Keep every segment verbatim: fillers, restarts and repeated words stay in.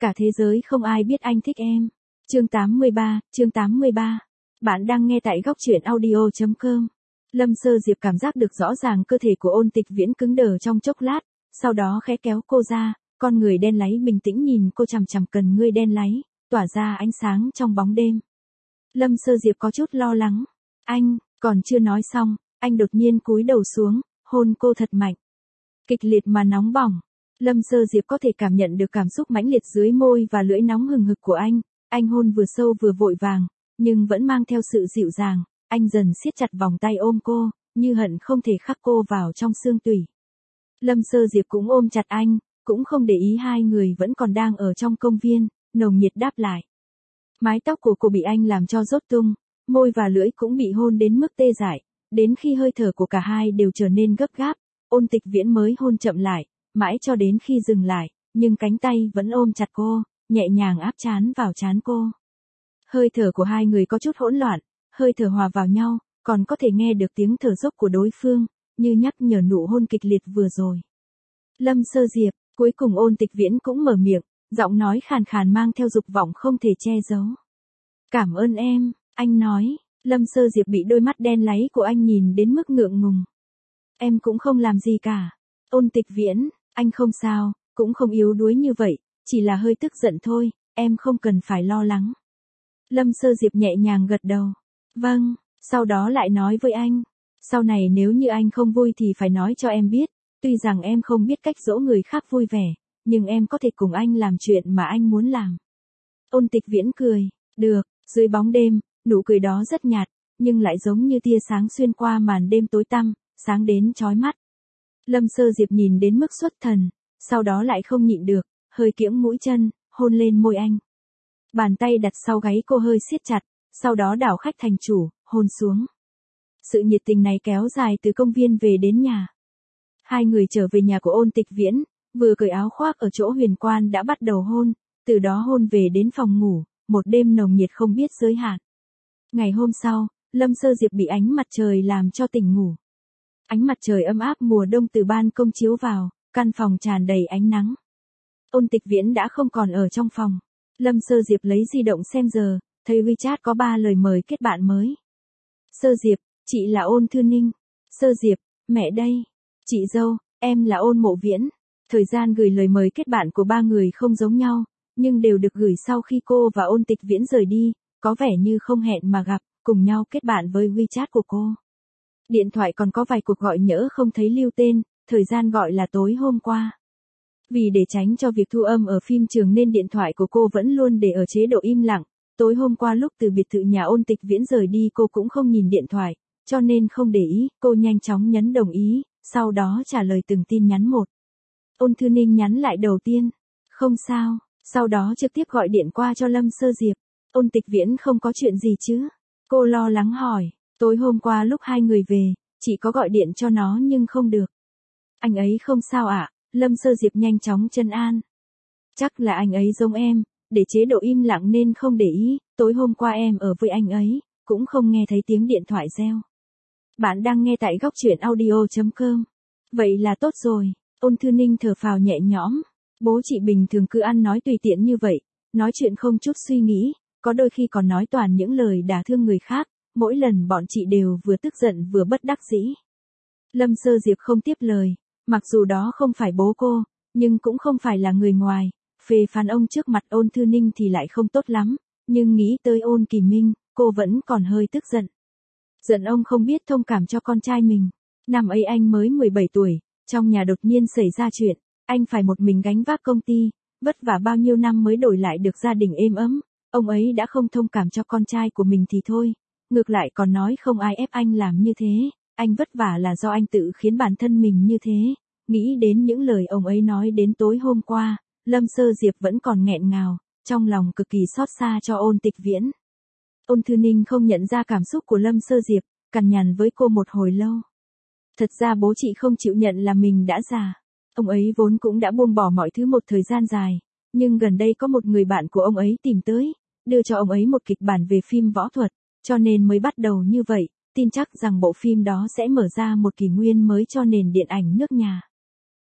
Cả thế giới không ai biết anh thích em. Chương tám mươi ba, chương tám mươi ba. Bạn đang nghe tại góc truyện audio chấm com. Lâm Sơ Diệp cảm giác được rõ ràng cơ thể của Ôn Tịch Viễn cứng đờ trong chốc lát, sau đó khẽ kéo cô ra, con người đen láy bình tĩnh nhìn cô chằm chằm cần ngươi đen láy, tỏa ra ánh sáng trong bóng đêm. Lâm Sơ Diệp có chút lo lắng. Anh, còn chưa nói xong, anh đột nhiên cúi đầu xuống, hôn cô thật mạnh. Kịch liệt mà nóng bỏng. Lâm Sơ Diệp có thể cảm nhận được cảm xúc mãnh liệt dưới môi và lưỡi nóng hừng hực của anh, anh hôn vừa sâu vừa vội vàng, nhưng vẫn mang theo sự dịu dàng, anh dần siết chặt vòng tay ôm cô, như hận không thể khắc cô vào trong xương tủy. Lâm Sơ Diệp cũng ôm chặt anh, cũng không để ý hai người vẫn còn đang ở trong công viên, nồng nhiệt đáp lại. Mái tóc của cô bị anh làm cho rốt tung, môi và lưỡi cũng bị hôn đến mức tê dại, đến khi hơi thở của cả hai đều trở nên gấp gáp, Ôn Tịch Viễn mới hôn chậm lại, mãi cho đến khi dừng lại, nhưng cánh tay vẫn ôm chặt cô, nhẹ nhàng áp trán vào trán cô. Hơi thở của hai người có chút hỗn loạn, hơi thở hòa vào nhau, còn có thể nghe được tiếng thở dốc của đối phương, như nhắc nhở nụ hôn kịch liệt vừa rồi. Lâm Sơ Diệp, cuối cùng Ôn Tịch Viễn cũng mở miệng, giọng nói khàn khàn mang theo dục vọng không thể che giấu. Cảm ơn em, anh nói. Lâm Sơ Diệp bị đôi mắt đen láy của anh nhìn đến mức ngượng ngùng. Em cũng không làm gì cả. Ôn Tịch Viễn, anh không sao, cũng không yếu đuối như vậy, chỉ là hơi tức giận thôi, em không cần phải lo lắng. Lâm Sơ Diệp nhẹ nhàng gật đầu. Vâng, sau đó lại nói với anh. Sau này nếu như anh không vui thì phải nói cho em biết, tuy rằng em không biết cách dỗ người khác vui vẻ, nhưng em có thể cùng anh làm chuyện mà anh muốn làm. Ôn Tịch Viễn cười, được, dưới bóng đêm, nụ cười đó rất nhạt, nhưng lại giống như tia sáng xuyên qua màn đêm tối tăm, sáng đến chói mắt. Lâm Sơ Diệp nhìn đến mức xuất thần, sau đó lại không nhịn được, hơi kiễng mũi chân, hôn lên môi anh. Bàn tay đặt sau gáy cô hơi siết chặt, sau đó đảo khách thành chủ, hôn xuống. Sự nhiệt tình này kéo dài từ công viên về đến nhà. Hai người trở về nhà của Ôn Tịch Viễn, vừa cởi áo khoác ở chỗ huyền quan đã bắt đầu hôn, từ đó hôn về đến phòng ngủ, một đêm nồng nhiệt không biết giới hạn. Ngày hôm sau, Lâm Sơ Diệp bị ánh mặt trời làm cho tỉnh ngủ. Ánh mặt trời ấm áp mùa đông từ ban công chiếu vào, căn phòng tràn đầy ánh nắng. Ôn Tịch Viễn đã không còn ở trong phòng. Lâm Sơ Diệp lấy di động xem giờ, thấy WeChat có ba lời mời kết bạn mới. Sơ Diệp, chị là Ôn Thư Ninh. Sơ Diệp, mẹ đây. Chị dâu, em là Ôn Mộ Viễn. Thời gian gửi lời mời kết bạn của ba người không giống nhau, nhưng đều được gửi sau khi cô và Ôn Tịch Viễn rời đi, có vẻ như không hẹn mà gặp, cùng nhau kết bạn với WeChat của cô. Điện thoại còn có vài cuộc gọi nhỡ không thấy lưu tên, thời gian gọi là tối hôm qua. Vì để tránh cho việc thu âm ở phim trường nên điện thoại của cô vẫn luôn để ở chế độ im lặng. Tối hôm qua lúc từ biệt thự nhà Ôn Tịch Viễn rời đi cô cũng không nhìn điện thoại, cho nên không để ý, cô nhanh chóng nhấn đồng ý, sau đó trả lời từng tin nhắn một. Ôn Thư Ninh nhắn lại đầu tiên, không sao, sau đó trực tiếp gọi điện qua cho Lâm Sơ Diệp. Ôn Tịch Viễn không có chuyện gì chứ? Cô lo lắng hỏi, tối hôm qua lúc hai người về, chị có gọi điện cho nó nhưng không được. Anh ấy không sao ạ, à? Lâm Sơ Diệp nhanh chóng trấn an. Chắc là anh ấy giống em, để chế độ im lặng nên không để ý, tối hôm qua em ở với anh ấy, cũng không nghe thấy tiếng điện thoại reo. Bạn đang nghe tại góc truyện audio chấm com. Vậy là tốt rồi, Ôn Thư Ninh thở phào nhẹ nhõm. Bố chị bình thường cứ ăn nói tùy tiện như vậy, nói chuyện không chút suy nghĩ, có đôi khi còn nói toàn những lời đả thương người khác, mỗi lần bọn chị đều vừa tức giận vừa bất đắc dĩ. Lâm Sơ Diệp không tiếp lời, mặc dù đó không phải bố cô, nhưng cũng không phải là người ngoài, phê phán ông trước mặt Ôn Thư Ninh thì lại không tốt lắm, nhưng nghĩ tới Ôn Kỳ Minh, cô vẫn còn hơi tức giận. Giận ông không biết thông cảm cho con trai mình. Năm ấy anh mới mười bảy tuổi, trong nhà đột nhiên xảy ra chuyện, anh phải một mình gánh vác công ty, vất vả bao nhiêu năm mới đổi lại được gia đình êm ấm, ông ấy đã không thông cảm cho con trai của mình thì thôi, ngược lại còn nói không ai ép anh làm như thế, anh vất vả là do anh tự khiến bản thân mình như thế. Nghĩ đến những lời ông ấy nói đến tối hôm qua, Lâm Sơ Diệp vẫn còn nghẹn ngào, trong lòng cực kỳ xót xa cho Ôn Tịch Viễn. Ôn Thư Ninh không nhận ra cảm xúc của Lâm Sơ Diệp, cằn nhằn với cô một hồi lâu. Thật ra bố chị không chịu nhận là mình đã già. Ông ấy vốn cũng đã buông bỏ mọi thứ một thời gian dài, nhưng gần đây có một người bạn của ông ấy tìm tới, đưa cho ông ấy một kịch bản về phim võ thuật, cho nên mới bắt đầu như vậy, tin chắc rằng bộ phim đó sẽ mở ra một kỷ nguyên mới cho nền điện ảnh nước nhà.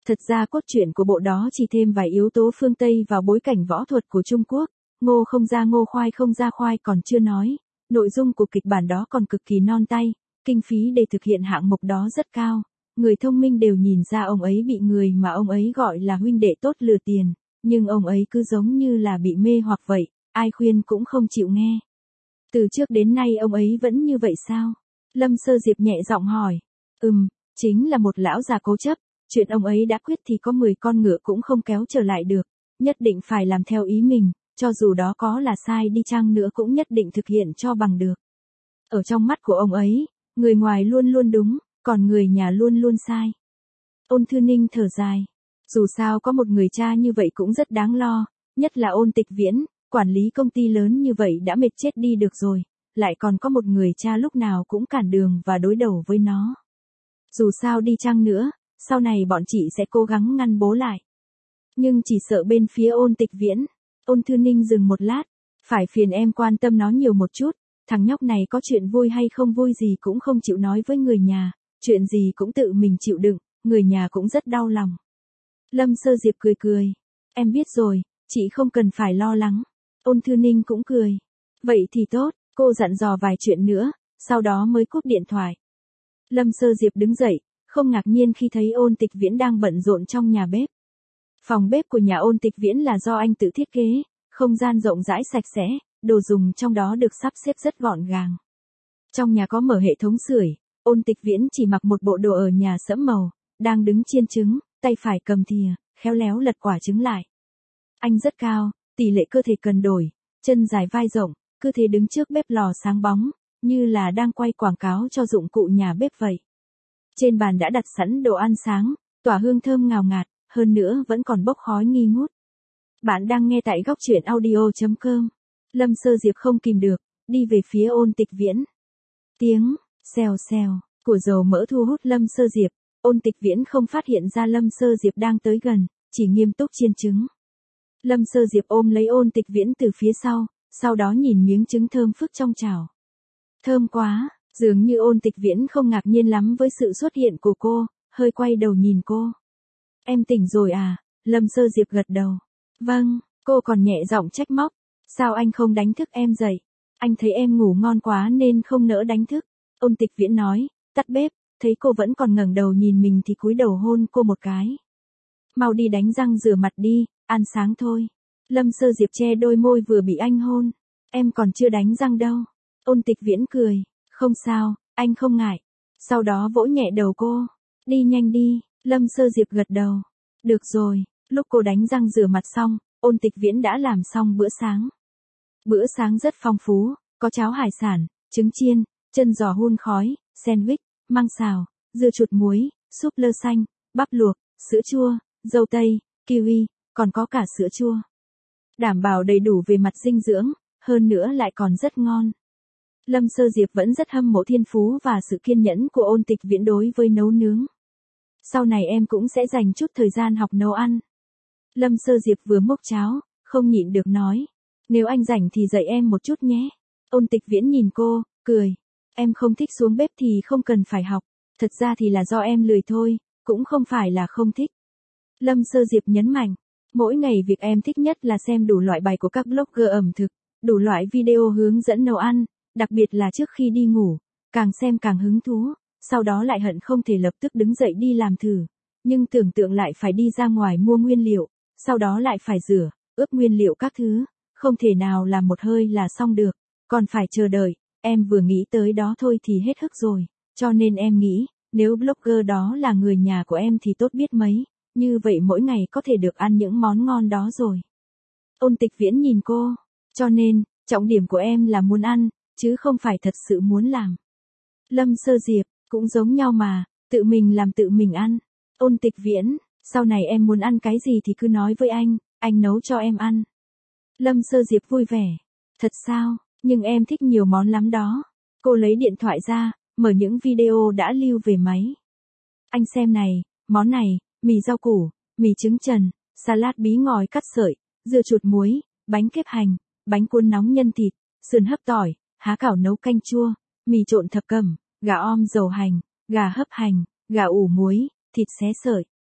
Thật ra cốt truyện của bộ đó chỉ thêm vài yếu tố phương Tây vào bối cảnh võ thuật của Trung Quốc, ngô không ra ngô khoai không ra khoai còn chưa nói, nội dung của kịch bản đó còn cực kỳ non tay, kinh phí để thực hiện hạng mục đó rất cao, người thông minh đều nhìn ra ông ấy bị người mà ông ấy gọi là huynh đệ tốt lừa tiền, nhưng ông ấy cứ giống như là bị mê hoặc vậy, ai khuyên cũng không chịu nghe. Từ trước đến nay ông ấy vẫn như vậy sao? Lâm Sơ Diệp nhẹ giọng hỏi. Ừm, chính là một lão già cố chấp, chuyện ông ấy đã quyết thì có mười con ngựa cũng không kéo trở lại được, nhất định phải làm theo ý mình, cho dù đó có là sai đi chăng nữa cũng nhất định thực hiện cho bằng được. Ở trong mắt của ông ấy, người ngoài luôn luôn đúng, còn người nhà luôn luôn sai. Ôn Thư Ninh thở dài. Dù sao có một người cha như vậy cũng rất đáng lo, nhất là Ôn Tịch Viễn, quản lý công ty lớn như vậy đã mệt chết đi được rồi, lại còn có một người cha lúc nào cũng cản đường và đối đầu với nó. Dù sao đi chăng nữa, sau này bọn chị sẽ cố gắng ngăn bố lại. Nhưng chỉ sợ bên phía Ôn Tịch Viễn. Ôn Thư Ninh dừng một lát, phải phiền em quan tâm nó nhiều một chút, thằng nhóc này có chuyện vui hay không vui gì cũng không chịu nói với người nhà, chuyện gì cũng tự mình chịu đựng, người nhà cũng rất đau lòng. Lâm Sơ Diệp cười cười, em biết rồi, chị không cần phải lo lắng. Ôn Thư Ninh cũng cười, vậy thì tốt, cô dặn dò vài chuyện nữa, sau đó mới cúp điện thoại. Lâm Sơ Diệp đứng dậy, không ngạc nhiên khi thấy Ôn Tịch Viễn đang bận rộn trong nhà bếp. Phòng bếp của nhà Ôn Tịch Viễn là do anh tự thiết kế, không gian rộng rãi sạch sẽ, đồ dùng trong đó được sắp xếp rất gọn gàng. Trong nhà có mở hệ thống sưởi, Ôn Tịch Viễn chỉ mặc một bộ đồ ở nhà sẫm màu, đang đứng chiên trứng, tay phải cầm thìa, khéo léo lật quả trứng lại. Anh rất cao, tỷ lệ cơ thể cần đổi, chân dài vai rộng, cứ thế đứng trước bếp lò sáng bóng, như là đang quay quảng cáo cho dụng cụ nhà bếp vậy. Trên bàn đã đặt sẵn đồ ăn sáng, tỏa hương thơm ngào ngạt, hơn nữa vẫn còn bốc khói nghi ngút. Bạn đang nghe tại góc truyện audio chấm com. Lâm Sơ Diệp không kìm được, đi về phía Ôn Tịch Viễn. Tiếng, xèo xèo, của dầu mỡ thu hút Lâm Sơ Diệp, Ôn Tịch Viễn không phát hiện ra Lâm Sơ Diệp đang tới gần, chỉ nghiêm túc chiên trứng. Lâm Sơ Diệp ôm lấy Ôn Tịch Viễn từ phía sau, sau đó nhìn miếng trứng thơm phức trong chảo. Thơm quá, dường như Ôn Tịch Viễn không ngạc nhiên lắm với sự xuất hiện của cô, hơi quay đầu nhìn cô. Em tỉnh rồi à? Lâm Sơ Diệp gật đầu. Vâng, cô còn nhẹ giọng trách móc. Sao anh không đánh thức em dậy? Anh thấy em ngủ ngon quá nên không nỡ đánh thức. Ôn Tịch Viễn nói, tắt bếp, thấy cô vẫn còn ngẩng đầu nhìn mình thì cúi đầu hôn cô một cái. Mau đi đánh răng rửa mặt đi, ăn sáng thôi. Lâm Sơ Diệp che đôi môi vừa bị anh hôn. Em còn chưa đánh răng đâu. Ôn Tịch Viễn cười, không sao, anh không ngại. Sau đó vỗ nhẹ đầu cô. Đi nhanh đi, Lâm Sơ Diệp gật đầu. Được rồi, lúc cô đánh răng rửa mặt xong, Ôn Tịch Viễn đã làm xong bữa sáng. Bữa sáng rất phong phú, có cháo hải sản, trứng chiên, chân giò hun khói, sandwich, măng xào, dưa chuột muối, súp lơ xanh, bắp luộc, sữa chua, dâu tây, kiwi, còn có cả sữa chua. Đảm bảo đầy đủ về mặt dinh dưỡng, hơn nữa lại còn rất ngon. Lâm Sơ Diệp vẫn rất hâm mộ thiên phú và sự kiên nhẫn của Ôn Tịch Viễn đối với nấu nướng. Sau này em cũng sẽ dành chút thời gian học nấu ăn. Lâm Sơ Diệp vừa múc cháo, không nhịn được nói. Nếu anh rảnh thì dạy em một chút nhé. Ôn Tịch Viễn nhìn cô, cười. Em không thích xuống bếp thì không cần phải học. Thật ra thì là do em lười thôi, cũng không phải là không thích. Lâm Sơ Diệp nhấn mạnh. Mỗi ngày việc em thích nhất là xem đủ loại bài của các blogger ẩm thực, đủ loại video hướng dẫn nấu ăn, đặc biệt là trước khi đi ngủ, càng xem càng hứng thú, sau đó lại hận không thể lập tức đứng dậy đi làm thử, nhưng tưởng tượng lại phải đi ra ngoài mua nguyên liệu, sau đó lại phải rửa, ướp nguyên liệu các thứ, không thể nào làm một hơi là xong được, còn phải chờ đợi, em vừa nghĩ tới đó thôi thì hết hức rồi, cho nên em nghĩ, nếu blogger đó là người nhà của em thì tốt biết mấy, như vậy mỗi ngày có thể được ăn những món ngon đó rồi. Ôn Tịch Viễn nhìn cô, cho nên, trọng điểm của em là muốn ăn, chứ không phải thật sự muốn làm. Lâm Sơ Diệp, cũng giống nhau mà, tự mình làm tự mình ăn. Ôn Tịch Viễn, sau này em muốn ăn cái gì thì cứ nói với anh, anh nấu cho em ăn. Lâm Sơ Diệp vui vẻ. Thật sao, nhưng em thích nhiều món lắm đó. Cô lấy điện thoại ra, mở những video đã lưu về máy. Anh xem này, món này, mì rau củ, mì trứng trần, salad bí ngòi cắt sợi, dưa chuột muối, bánh kếp hành, bánh cuốn nóng nhân thịt, sườn hấp tỏi, há cảo nấu canh chua, mì trộn thập cẩm, gà om dầu hành, gà hấp hành, gà ủ muối, thịt xé sợi.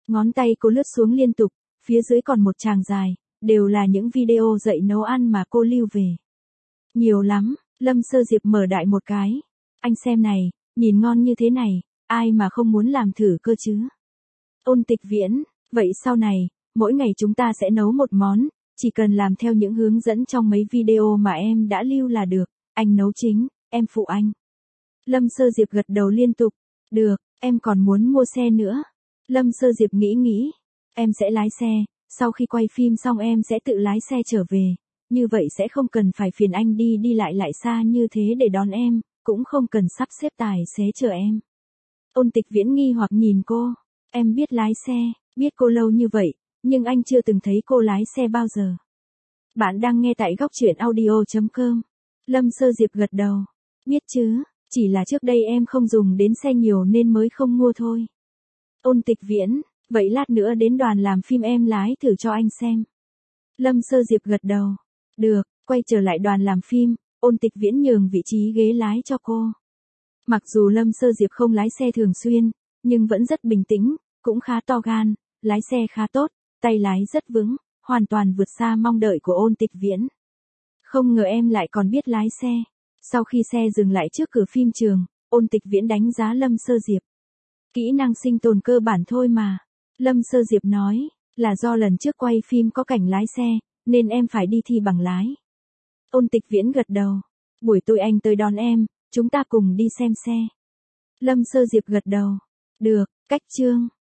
Ngón tay cô lướt xuống liên tục, phía dưới còn một tràng dài, đều là những video dạy nấu ăn mà cô lưu về. Nhiều lắm, Lâm Sơ Diệp mở đại một cái. Anh xem này, nhìn ngon như thế này, ai mà không muốn làm thử cơ chứ. Ôn Tịch Viễn, vậy sau này, mỗi ngày chúng ta sẽ nấu một món, chỉ cần làm theo những hướng dẫn trong mấy video mà em đã lưu là được, anh nấu chính, em phụ anh. Lâm Sơ Diệp gật đầu liên tục, được, em còn muốn mua xe nữa. Lâm Sơ Diệp nghĩ nghĩ, em sẽ lái xe, sau khi quay phim xong em sẽ tự lái xe trở về, như vậy sẽ không cần phải phiền anh đi đi lại lại xa như thế để đón em, cũng không cần sắp xếp tài xế chờ em. Ôn Tịch Viễn nghi hoặc nhìn cô, em biết lái xe, biết cô lâu như vậy, nhưng anh chưa từng thấy cô lái xe bao giờ. Bạn đang nghe tại góc truyện audio chấm com. Lâm Sơ Diệp gật đầu, biết chứ, chỉ là trước đây em không dùng đến xe nhiều nên mới không mua thôi. Ôn Tịch Viễn, vậy lát nữa đến đoàn làm phim em lái thử cho anh xem. Lâm Sơ Diệp gật đầu, được, quay trở lại đoàn làm phim, Ôn Tịch Viễn nhường vị trí ghế lái cho cô. Mặc dù Lâm Sơ Diệp không lái xe thường xuyên, nhưng vẫn rất bình tĩnh, cũng khá to gan, lái xe khá tốt, tay lái rất vững, hoàn toàn vượt xa mong đợi của Ôn Tịch Viễn. Không ngờ em lại còn biết lái xe. Sau khi xe dừng lại trước cửa phim trường, Ôn Tịch Viễn đánh giá Lâm Sơ Diệp. Kỹ năng sinh tồn cơ bản thôi mà. Lâm Sơ Diệp nói, là do lần trước quay phim có cảnh lái xe, nên em phải đi thi bằng lái. Ôn Tịch Viễn gật đầu. Buổi tối anh tới đón em, chúng ta cùng đi xem xe. Lâm Sơ Diệp gật đầu. Được, cách chương.